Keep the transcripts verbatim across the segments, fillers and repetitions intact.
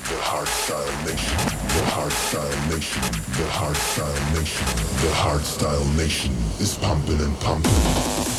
The Hardstyle Nation, the Hardstyle Nation, the Hardstyle Nation, the Hardstyle Nation is pumping and pumping.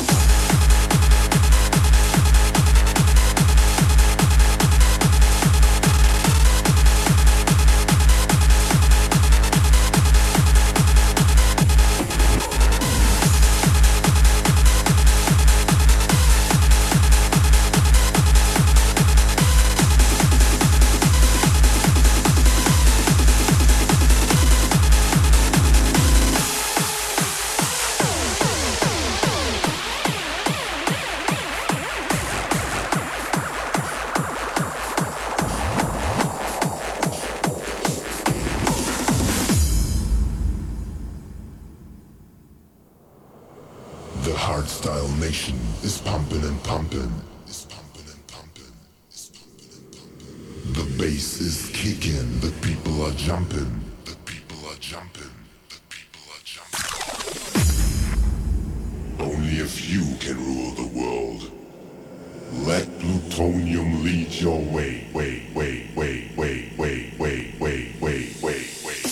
The Hardstyle Nation is pumping and pumping. Is pumping and pumping. Is pumping and pumping. The bass is kicking. The people are jumping. The people are jumping. The people are jumping. Only a few can rule the world. Let plutonium lead your way. Way, way, way, way, way, way, way, way, way.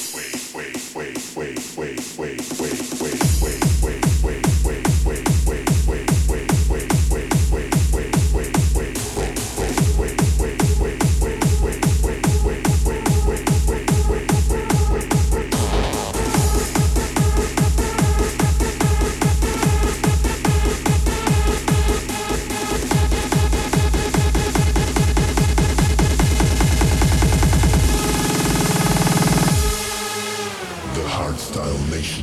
Hardstyle Nation.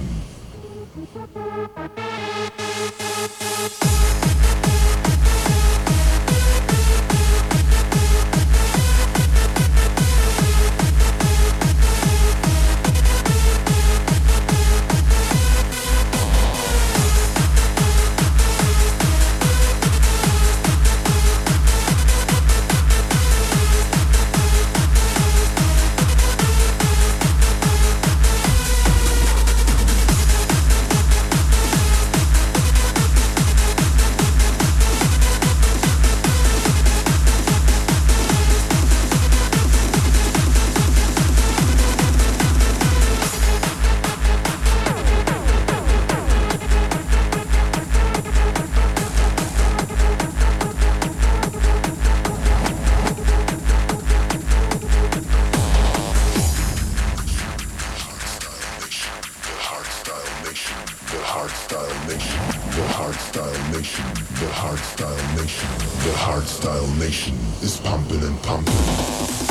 Hardstyle Nation, the Hardstyle Nation, the Hardstyle Nation, the Hardstyle Nation is pumping and pumping.